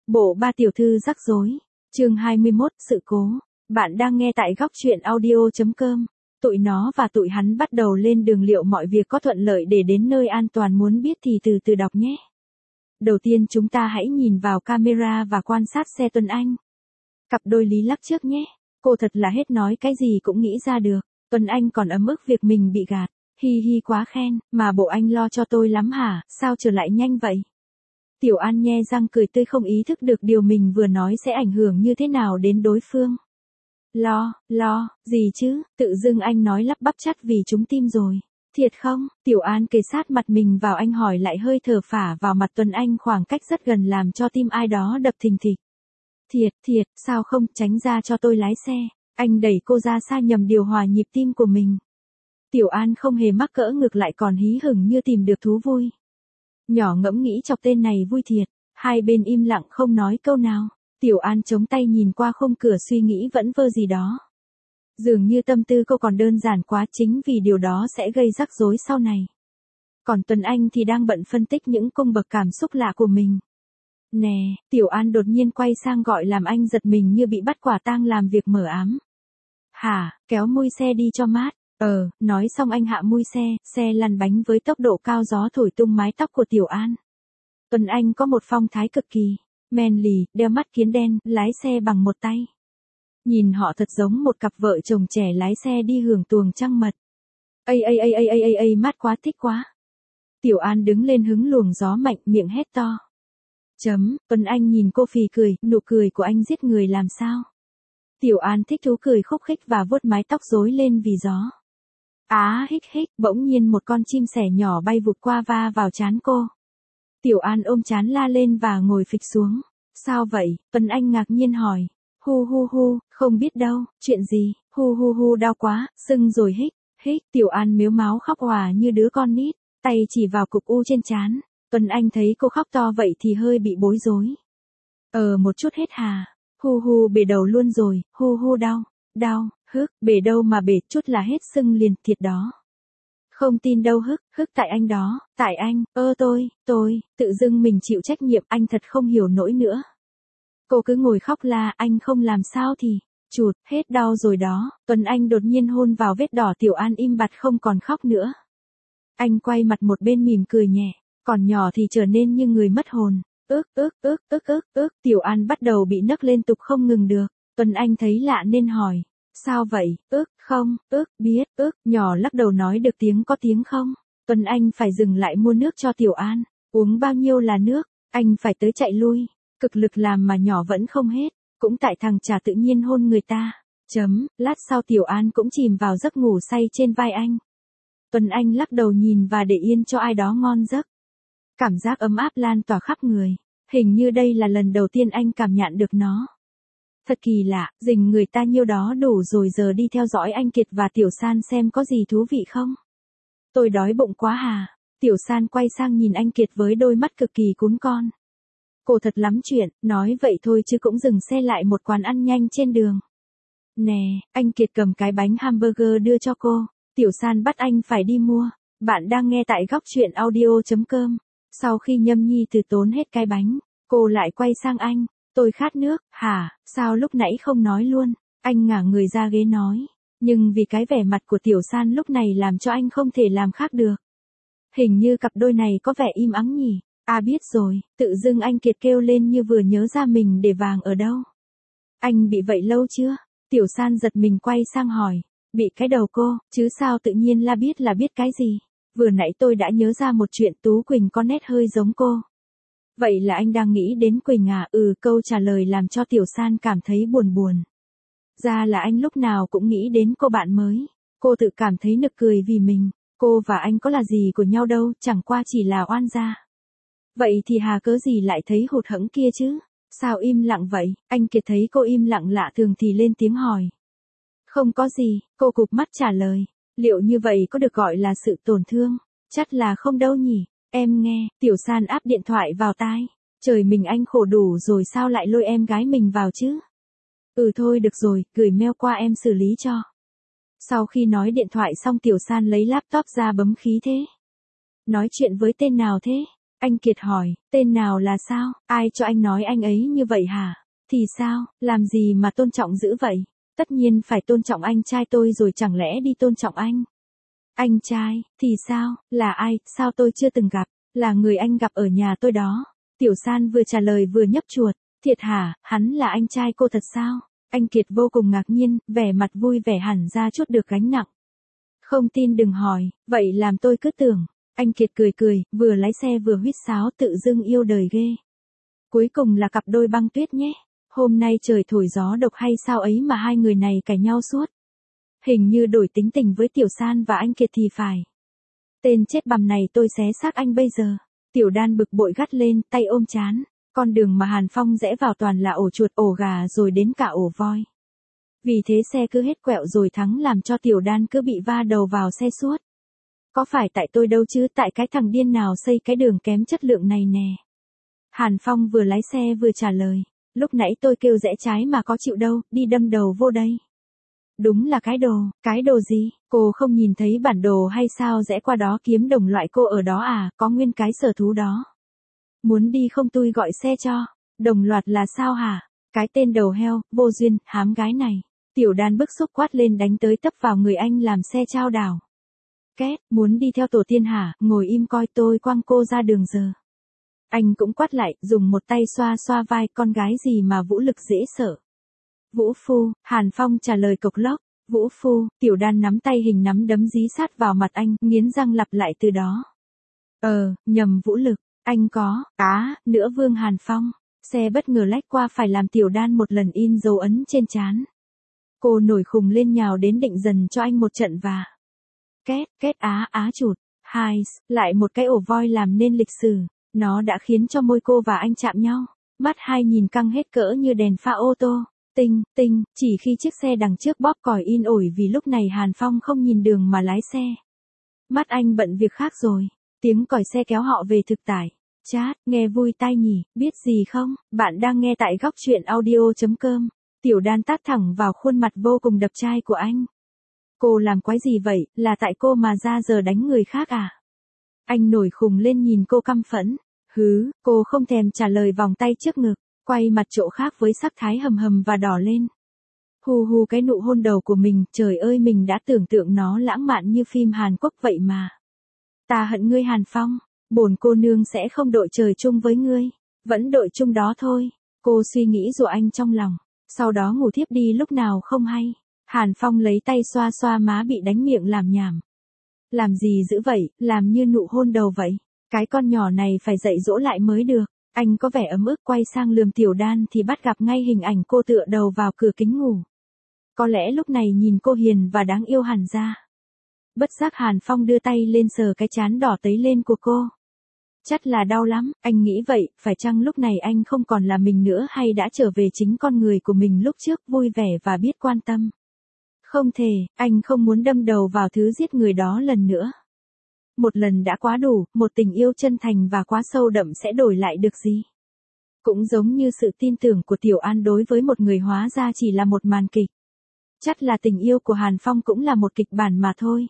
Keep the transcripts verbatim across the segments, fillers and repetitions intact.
Bộ ba tiểu thư rắc rối. Chương hai mươi mốt, sự cố. Bạn đang nghe tại góc truyện audio chấm com. Tụi nó và tụi hắn bắt đầu lên đường, liệu mọi việc có thuận lợi để đến nơi an toàn, muốn biết thì từ từ đọc nhé. Đầu tiên chúng ta hãy nhìn vào camera và quan sát xe Tuấn Anh. Cặp đôi Lý Lắc trước nhé. Cô thật là hết nói cái gì cũng nghĩ ra được. Tuấn Anh còn ấm ức việc mình bị gạt. Hi hi, quá khen, mà bộ anh lo cho tôi lắm hả, sao trở lại nhanh vậy? Tiểu An nhe răng cười tươi, không ý thức được điều mình vừa nói sẽ ảnh hưởng như thế nào đến đối phương. Lo, lo, gì chứ, tự dưng anh nói lắp bắp chắt vì trúng tim rồi. Thiệt không? Tiểu An kề sát mặt mình vào anh hỏi, lại hơi thở phả vào mặt Tuấn Anh khoảng cách rất gần làm cho tim ai đó đập thình thịch. Thiệt, thiệt, sao không, tránh ra cho tôi lái xe. Anh đẩy cô ra xa nhằm điều hòa nhịp tim của mình. Tiểu An không hề mắc cỡ, ngược lại còn hí hửng như tìm được thú vui. Nhỏ ngẫm nghĩ chọc tên này vui thiệt. Hai bên im lặng không nói câu nào. Tiểu An chống tay nhìn qua khung cửa, suy nghĩ vẫn vơ gì đó. Dường như tâm tư cô còn đơn giản quá, chính vì điều đó sẽ gây rắc rối sau này. Còn Tuấn Anh thì đang bận phân tích những cung bậc cảm xúc lạ của mình. Nè, Tiểu An đột nhiên quay sang gọi làm anh giật mình như bị bắt quả tang làm việc mờ ám. Hả, kéo mui xe đi cho mát. Ờ, nói xong anh hạ mui xe, xe lăn bánh với tốc độ cao, gió thổi tung mái tóc của Tiểu An. Tuấn Anh có một phong thái cực kỳ manly, đeo mắt kiến đen, lái xe bằng một tay. Nhìn họ thật giống một cặp vợ chồng trẻ lái xe đi hưởng tuồng trăng mật. Ây ây ây ây ây ây ây, mát quá, thích quá. Tiểu An đứng lên hứng luồng gió mạnh, miệng hét to. Chấm, Tuấn Anh nhìn cô phì cười, nụ cười của anh giết người làm sao. Tiểu An thích thú cười khúc khích và vuốt mái tóc rối lên vì gió. Á hích hích, bỗng nhiên một con chim sẻ nhỏ bay vụt qua va vào trán cô. Tiểu An ôm trán la lên và ngồi phịch xuống. Sao vậy? Tuấn Anh ngạc nhiên hỏi. Hu hu hu, không biết đâu, chuyện gì? Hu hu hu, đau quá, sưng rồi, hích, hích. Tiểu An mếu máo khóc òa như đứa con nít, tay chỉ vào cục u trên trán. Tuấn Anh thấy cô khóc to vậy thì hơi bị bối rối. Ờ một chút hết hà. Hu hu, bể đầu luôn rồi, hu hu, đau, đau, hức, bể đâu mà bể, chút là hết sưng liền, thiệt đó. Không tin đâu, hức, hức tại anh đó, tại anh, ơ tôi, tôi, tự dưng mình chịu trách nhiệm, anh thật không hiểu nổi nữa. Cô cứ ngồi khóc la, anh không làm sao thì, chụt, hết đau rồi đó. Tuấn Anh đột nhiên hôn vào vết đỏ. Tiểu An im bặt không còn khóc nữa. Anh quay mặt một bên mỉm cười nhẹ, còn nhỏ thì trở nên như người mất hồn. Ước, ước, ước, ước, ước, ước, Tiểu An bắt đầu bị nấc liên tục không ngừng được. Tuấn Anh thấy lạ nên hỏi. Sao vậy? Ước, không, ước, biết, ước, nhỏ lắc đầu nói được tiếng có tiếng không. Tuấn Anh phải dừng lại mua nước cho Tiểu An. Uống bao nhiêu là nước, anh phải tới chạy lui. Cực lực làm mà nhỏ vẫn không hết. Cũng tại thằng chả tự nhiên hôn người ta. Chấm, lát sau Tiểu An cũng chìm vào giấc ngủ say trên vai anh. Tuấn Anh lắc đầu nhìn và để yên cho ai đó ngon giấc. Cảm giác ấm áp lan tỏa khắp người. Hình như đây là lần đầu tiên anh cảm nhận được nó. Thật kỳ lạ, dình người ta nhiêu đó đủ rồi, giờ đi theo dõi anh Kiệt và Tiểu San xem có gì thú vị không. Tôi đói bụng quá hà. Tiểu San quay sang nhìn anh Kiệt với đôi mắt cực kỳ cún con. Cô thật lắm chuyện, nói vậy thôi chứ cũng dừng xe lại một quán ăn nhanh trên đường. Nè, anh Kiệt cầm cái bánh hamburger đưa cho cô. Tiểu San bắt anh phải đi mua. Bạn đang nghe tại góc truyện audio chấm com. Sau khi nhâm nhi từ tốn hết cái bánh, cô lại quay sang anh. Tôi khát nước, hả, sao lúc nãy không nói luôn? Anh ngả người ra ghế nói. Nhưng vì cái vẻ mặt của Tiểu San lúc này làm cho anh không thể làm khác được. Hình như cặp đôi này có vẻ im ắng nhỉ. À biết rồi, tự dưng anh Kiệt kêu lên như vừa nhớ ra mình để vàng ở đâu. Anh bị vậy lâu chưa? Tiểu San giật mình quay sang hỏi. Bị cái đầu cô, chứ sao tự nhiên la biết là biết cái gì? Vừa nãy tôi đã nhớ ra một chuyện, Tú Quỳnh có nét hơi giống cô. Vậy là anh đang nghĩ đến Quỳnh à? Ừ, câu trả lời làm cho Tiểu San cảm thấy buồn buồn. Ra là anh lúc nào cũng nghĩ đến cô bạn mới. Cô tự cảm thấy nực cười vì mình. Cô và anh có là gì của nhau đâu, chẳng qua chỉ là oan gia. Vậy thì hà cớ gì lại thấy hụt hẫng kia chứ? Sao im lặng vậy? Anh Kiệt thấy cô im lặng lạ thường thì lên tiếng hỏi. Không có gì, cô cụp mắt trả lời. Liệu như vậy có được gọi là sự tổn thương? Chắc là không đâu nhỉ. Em nghe, Tiểu San áp điện thoại vào tai. Trời, mình anh khổ đủ rồi sao lại lôi em gái mình vào chứ? Ừ thôi được rồi, gửi mail qua em xử lý cho. Sau khi nói điện thoại xong, Tiểu San lấy laptop ra bấm khí thế. Nói chuyện với tên nào thế? Anh Kiệt hỏi, tên nào là sao, ai cho anh nói anh ấy như vậy hả? Thì sao, làm gì mà tôn trọng dữ vậy? Tất nhiên phải tôn trọng anh trai tôi rồi, chẳng lẽ đi tôn trọng anh? Anh trai, thì sao, là ai, sao tôi chưa từng gặp, là người anh gặp ở nhà tôi đó. Tiểu San vừa trả lời vừa nhấp chuột, thiệt hả, hắn là anh trai cô thật sao? Anh Kiệt vô cùng ngạc nhiên, vẻ mặt vui vẻ hẳn ra chút được gánh nặng. Không tin đừng hỏi, vậy làm tôi cứ tưởng. Anh Kiệt cười cười, vừa lái xe vừa huýt sáo, tự dưng yêu đời ghê. Cuối cùng là cặp đôi băng tuyết nhé. Hôm nay trời thổi gió độc hay sao ấy mà hai người này cãi nhau suốt. Hình như đổi tính tình với Tiểu San và anh Kiệt thì phải. Tên chết bằm này tôi xé xác anh bây giờ. Tiểu Đan bực bội gắt lên, tay ôm chán. Con đường mà Hàn Phong rẽ vào toàn là ổ chuột, ổ gà rồi đến cả ổ voi. Vì thế xe cứ hết quẹo rồi thắng, làm cho Tiểu Đan cứ bị va đầu vào xe suốt. Có phải tại tôi đâu chứ, tại cái thằng điên nào xây cái đường kém chất lượng này nè. Hàn Phong vừa lái xe vừa trả lời. Lúc nãy tôi kêu rẽ trái mà có chịu đâu, đi đâm đầu vô đây. Đúng là cái đồ, cái đồ gì, cô không nhìn thấy bản đồ hay sao, rẽ qua đó kiếm đồng loại cô ở đó à, có nguyên cái sở thú đó. Muốn đi không tôi gọi xe cho, đồng loạt là sao hả, cái tên đầu heo, vô duyên, hám gái này. Tiểu Đan bức xúc quát lên, đánh tới tấp vào người anh làm xe chao đảo. Két, muốn đi theo tổ tiên hả, ngồi im coi tôi quăng cô ra đường giờ. Anh cũng quát lại, dùng một tay xoa xoa vai, con gái gì mà vũ lực dễ sợ. Vũ phu, Hàn Phong trả lời cộc lốc. Vũ phu, Tiểu Đan nắm tay hình nắm đấm dí sát vào mặt anh, nghiến răng lặp lại từ đó. Ờ, nhầm vũ lực, anh có, á, nữa Vương Hàn Phong. Xe bất ngờ lách qua phải làm Tiểu Đan một lần in dấu ấn trên trán. Cô nổi khùng lên nhào đến định dần cho anh một trận và. Két, két á á chụt, hai, lại một cái ổ voi làm nên lịch sử. Nó đã khiến cho môi cô và anh chạm nhau. Mắt hai nhìn căng hết cỡ như đèn pha ô tô. Tinh, tinh, chỉ khi chiếc xe đằng trước bóp còi in ỏi vì lúc này Hàn Phong không nhìn đường mà lái xe. Mắt anh bận việc khác rồi. Tiếng còi xe kéo họ về thực tại. Chat, nghe vui tai nhỉ, biết gì không? Bạn đang nghe tại góc truyện audio chấm com. Tiểu Đan tát thẳng vào khuôn mặt vô cùng đập chai của anh. Cô làm quái gì vậy, là tại cô mà ra giờ đánh người khác à? Anh nổi khùng lên nhìn cô căm phẫn. Hứ, cô không thèm trả lời, vòng tay trước ngực, quay mặt chỗ khác với sắc thái hầm hầm và đỏ lên. Hu hu, cái nụ hôn đầu của mình, trời ơi, mình đã tưởng tượng nó lãng mạn như phim Hàn Quốc vậy mà. Ta hận ngươi Hàn Phong, bổn cô nương sẽ không đội trời chung với ngươi, vẫn đội chung đó thôi. Cô suy nghĩ rồi anh trong lòng, sau đó ngủ thiếp đi lúc nào không hay. Hàn Phong lấy tay xoa xoa má bị đánh miệng làm nhảm. Làm gì dữ vậy, làm như nụ hôn đầu vậy. Cái con nhỏ này phải dạy dỗ lại mới được. Anh có vẻ ấm ức, quay sang lườm Tiểu Đan thì bắt gặp ngay hình ảnh cô tựa đầu vào cửa kính ngủ. Có lẽ lúc này nhìn cô hiền và đáng yêu hẳn ra. Bất giác Hàn Phong đưa tay lên sờ cái trán đỏ tấy lên của cô. Chắc là đau lắm, anh nghĩ vậy, phải chăng lúc này anh không còn là mình nữa hay đã trở về chính con người của mình lúc trước, vui vẻ và biết quan tâm. Không thể, anh không muốn đâm đầu vào thứ giết người đó lần nữa. Một lần đã quá đủ, một tình yêu chân thành và quá sâu đậm sẽ đổi lại được gì. Cũng giống như sự tin tưởng của Tiểu An đối với một người hóa ra chỉ là một màn kịch. Chắc là tình yêu của Hàn Phong cũng là một kịch bản mà thôi.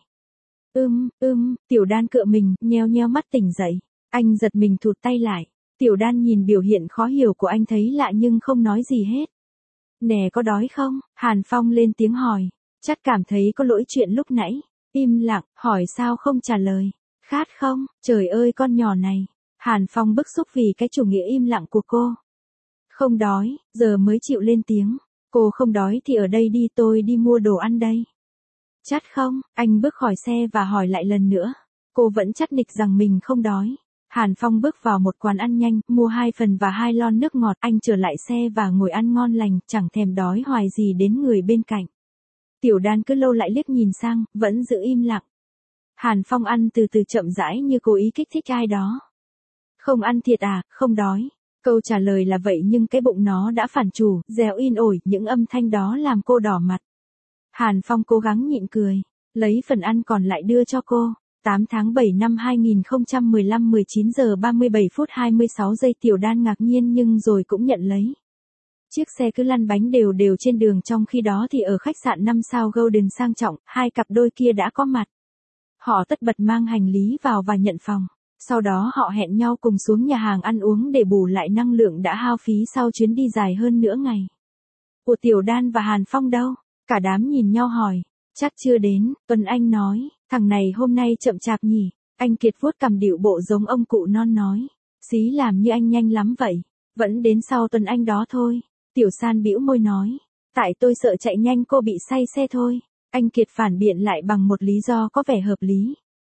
Ưm, ưm, Tiểu Đan cựa mình, nheo nheo mắt tỉnh dậy. Anh giật mình thụt tay lại. Tiểu Đan nhìn biểu hiện khó hiểu của anh thấy lạ nhưng không nói gì hết. Nè, có đói không? Hàn Phong lên tiếng hỏi. Chắc cảm thấy có lỗi chuyện lúc nãy. Im lặng, hỏi sao không trả lời. Khát không? Trời ơi, con nhỏ này. Hàn Phong bức xúc vì cái chủ nghĩa im lặng của cô. Không đói, giờ mới chịu lên tiếng. Cô không đói thì ở đây đi, tôi đi mua đồ ăn đây. Chắc không? Anh bước khỏi xe và hỏi lại lần nữa. Cô vẫn chắc nịch rằng mình không đói. Hàn Phong bước vào một quán ăn nhanh, mua hai phần và hai lon nước ngọt. Anh trở lại xe và ngồi ăn ngon lành, chẳng thèm đói hoài gì đến người bên cạnh. Tiểu Đan cứ lâu lại liếc nhìn sang, vẫn giữ im lặng. Hàn Phong ăn từ từ chậm rãi như cố ý kích thích ai đó. Không ăn thiệt à, không đói. Câu trả lời là vậy nhưng cái bụng nó đã phản chủ, réo in ỏi, những âm thanh đó làm cô đỏ mặt. Hàn Phong cố gắng nhịn cười, lấy phần ăn còn lại đưa cho cô. tám tháng bảy năm hai nghìn không trăm mười lăm, mười chín giờ ba mươi bảy phút hai mươi sáu giây. Tiểu Đan ngạc nhiên nhưng rồi cũng nhận lấy. Chiếc xe cứ lăn bánh đều đều trên đường, trong khi đó thì ở khách sạn năm sao Golden sang trọng, hai cặp đôi kia đã có mặt. Họ tất bật mang hành lý vào và nhận phòng. Sau đó họ hẹn nhau cùng xuống nhà hàng ăn uống để bù lại năng lượng đã hao phí sau chuyến đi dài hơn nửa ngày. Của Tiểu Đan và Hàn Phong đâu? Cả đám nhìn nhau hỏi. Chắc chưa đến, Tuấn Anh nói, thằng này hôm nay chậm chạp nhỉ. Anh Kiệt vuốt cằm điệu bộ giống ông cụ non nói. Xí làm như anh nhanh lắm vậy. Vẫn đến sau Tuấn Anh đó thôi. Tiểu San bĩu môi nói. Tại tôi sợ chạy nhanh cô bị say xe thôi. Anh Kiệt phản biện lại bằng một lý do có vẻ hợp lý.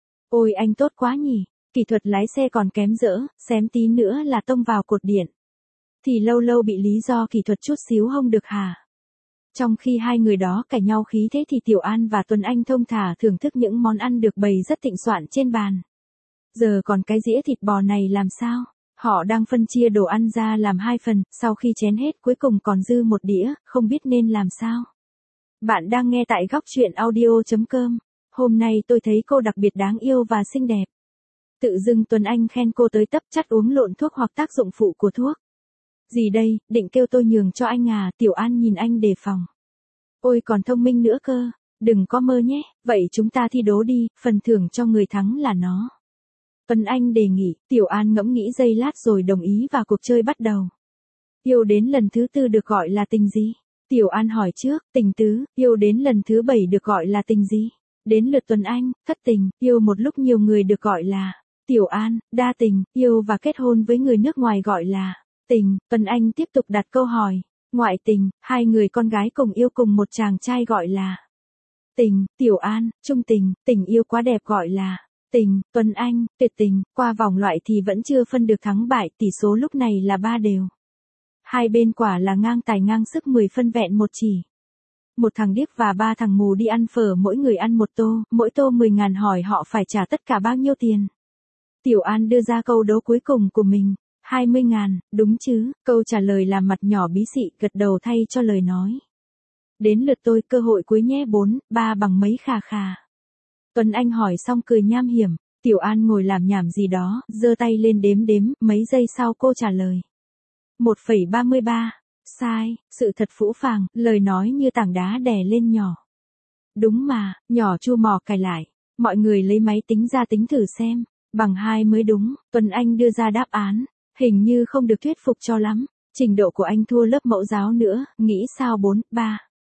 Ôi anh tốt quá nhỉ. Kỹ thuật lái xe còn kém dỡ, xém tí nữa là tông vào cột điện. Thì lâu lâu bị lý do kỹ thuật chút xíu không được hả? Trong khi hai người đó cãi nhau khí thế thì Tiểu An và Tuấn Anh thông thả thưởng thức những món ăn được bày rất thịnh soạn trên bàn. Giờ còn cái dĩa thịt bò này làm sao? Họ đang phân chia đồ ăn ra làm hai phần, sau khi chén hết cuối cùng còn dư một đĩa, không biết nên làm sao. Bạn đang nghe tại góc truyện audio chấm com. Hôm nay tôi thấy cô đặc biệt đáng yêu và xinh đẹp. Tự dưng Tuấn Anh khen cô tới tấp chắt uống lộn thuốc hoặc tác dụng phụ của thuốc. Gì đây, định kêu tôi nhường cho anh à? Tiểu An nhìn anh đề phòng. Ôi còn thông minh nữa cơ, đừng có mơ nhé, vậy chúng ta thi đố đi, phần thưởng cho người thắng là nó. Tuấn Anh đề nghị, Tiểu An ngẫm nghĩ giây lát rồi đồng ý và cuộc chơi bắt đầu. Yêu đến lần thứ tư được gọi là tình gì? Tiểu An hỏi trước, tình tứ. Yêu đến lần thứ bảy được gọi là tình gì? Đến lượt Tuấn Anh, thất tình. Yêu một lúc nhiều người được gọi là Tiểu An, đa tình. Yêu và kết hôn với người nước ngoài gọi là tình. Tuấn Anh tiếp tục đặt câu hỏi. Ngoại tình, hai người con gái cùng yêu cùng một chàng trai gọi là tình. Tiểu An, trung tình. Tình yêu quá đẹp gọi là tình. Tuấn Anh, tuyệt tình. Qua vòng loại thì vẫn chưa phân được thắng bại, tỷ số lúc này là ba đều. Hai bên quả là ngang tài ngang sức, mười phân vẹn một chỉ. Một thằng điếc và ba thằng mù đi ăn phở, mỗi người ăn một tô, mỗi tô mười ngàn, hỏi họ phải trả tất cả bao nhiêu tiền. Tiểu An đưa ra câu đố cuối cùng của mình. hai mươi ngàn, đúng chứ? Câu trả lời làm mặt nhỏ bí xị, gật đầu thay cho lời nói. Đến lượt tôi, cơ hội cuối nhé. Bốn, ba bằng mấy khà khà. Tuấn Anh hỏi xong cười nham hiểm. Tiểu An ngồi làm nhảm gì đó, giơ tay lên đếm đếm, mấy giây sau cô trả lời. một phẩy ba mươi ba. Sai, sự thật phũ phàng, lời nói như tảng đá đè lên nhỏ. Đúng mà, nhỏ chu mò cài lại. Mọi người lấy máy tính ra tính thử xem. Bằng hai mới đúng. Tuấn Anh đưa ra đáp án. Hình như không được thuyết phục cho lắm. Trình độ của anh thua lớp mẫu giáo nữa. Nghĩ sao? Bốn, ba,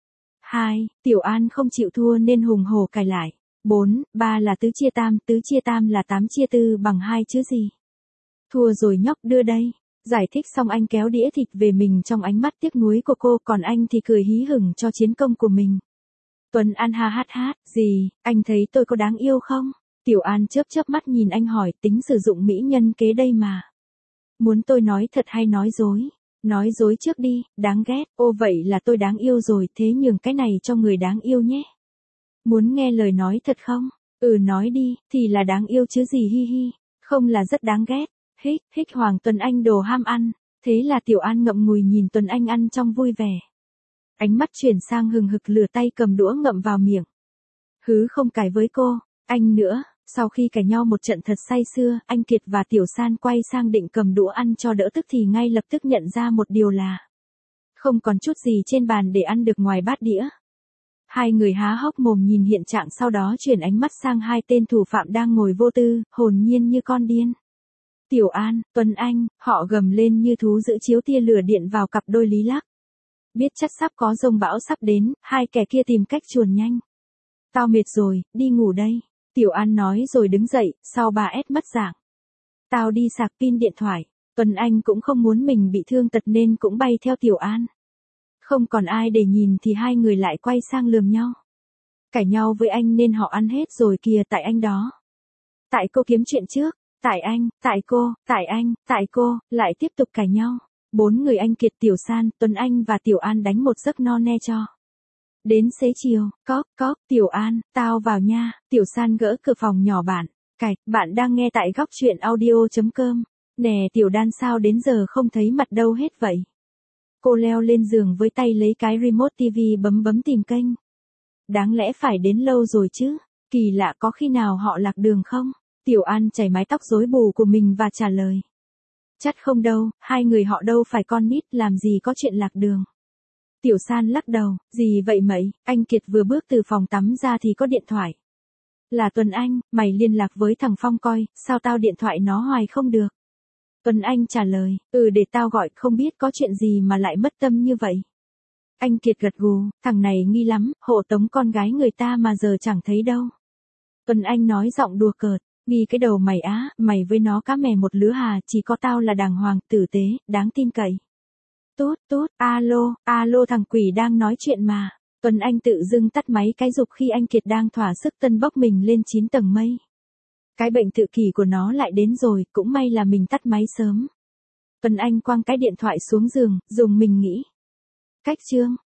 hai. Tiểu An không chịu thua nên hùng hổ cài lại. Bốn, ba là tứ chia tam. Tứ chia tam là tám chia tư bằng hai chứ gì. Thua rồi nhóc, đưa đây. Giải thích xong anh kéo đĩa thịt về mình trong ánh mắt tiếc nuối của cô, còn anh thì cười hí hửng cho chiến công của mình. Tuấn An ha hát hát, gì, anh thấy tôi có đáng yêu không? Tiểu An chớp chớp mắt nhìn anh hỏi, tính sử dụng mỹ nhân kế đây mà. Muốn tôi nói thật hay nói dối? Nói dối trước đi, đáng ghét. Ô vậy là tôi đáng yêu rồi, thế nhường cái này cho người đáng yêu nhé. Muốn nghe lời nói thật không? Ừ nói đi, thì là đáng yêu chứ gì, hi hi. Không là rất đáng ghét. Hích, hích Hoàng Tuấn Anh đồ ham ăn. Thế là Tiểu An ngậm ngùi nhìn Tuấn Anh ăn trong vui vẻ. Ánh mắt chuyển sang hừng hực, lửa tay cầm đũa ngậm vào miệng. Hứ không cãi với cô, anh nữa. Sau khi cãi nhau một trận thật say sưa, anh Kiệt và Tiểu San quay sang định cầm đũa ăn cho đỡ tức thì ngay lập tức nhận ra một điều là không còn chút gì trên bàn để ăn được ngoài bát đĩa. Hai người há hốc mồm nhìn hiện trạng, sau đó chuyển ánh mắt sang hai tên thủ phạm đang ngồi vô tư, hồn nhiên như con điên. Tiểu An, Tuấn Anh, họ gầm lên như thú dữ chiếu tia lửa điện vào cặp đôi lý lắc. Biết chắc sắp có dông bão sắp đến, hai kẻ kia tìm cách chuồn nhanh. Tao mệt rồi, đi ngủ đây. Tiểu An nói rồi đứng dậy, sau ba ét mất dạng. Tao đi sạc pin điện thoại. Tuấn Anh cũng không muốn mình bị thương tật nên cũng bay theo Tiểu An. Không còn ai để nhìn thì hai người lại quay sang lườm nhau. Cãi nhau với anh nên họ ăn hết rồi kìa, tại anh đó. Tại cô kiếm chuyện trước. Tại anh, tại cô, tại anh, tại cô, lại tiếp tục cãi nhau. Bốn người anh Kiệt, Tiểu San, Tuấn Anh và Tiểu An đánh một giấc no ne cho. Đến xế chiều, cóp, cóp, Tiểu An, tao vào nha. Tiểu San gỡ cửa phòng nhỏ bạn. Cạch, bạn đang nghe tại góc truyện audio chấm com. Nè Tiểu Đan, sao đến giờ không thấy mặt đâu hết vậy? Cô leo lên giường với tay lấy cái remote ti vi bấm bấm tìm kênh. Đáng lẽ phải đến lâu rồi chứ. Kỳ lạ, có khi nào họ lạc đường không? Tiểu An chảy mái tóc rối bù của mình và trả lời. Chắc không đâu, hai người họ đâu phải con nít, làm gì có chuyện lạc đường. Tiểu San lắc đầu, gì vậy mậy? Anh Kiệt vừa bước từ phòng tắm ra thì có điện thoại. Là Tuấn Anh, mày liên lạc với thằng Phong coi, sao tao điện thoại nó hoài không được. Tuấn Anh trả lời, ừ để tao gọi, không biết có chuyện gì mà lại mất tâm như vậy. Anh Kiệt gật gù, thằng này nghi lắm, hộ tống con gái người ta mà giờ chẳng thấy đâu. Tuấn Anh nói giọng đùa cợt, nghi cái đầu mày á, mày với nó cá mè một lứa hà, chỉ có tao là đàng hoàng, tử tế, đáng tin cậy. Tốt, tốt, alo, alo thằng quỷ đang nói chuyện mà. Tuấn Anh tự dưng tắt máy cái dục khi anh Kiệt đang thỏa sức tân bốc mình lên chín tầng mây. Cái bệnh tự kỷ của nó lại đến rồi, cũng may là mình tắt máy sớm. Tuấn Anh quăng cái điện thoại xuống giường, dùng mình nghĩ. Cách chương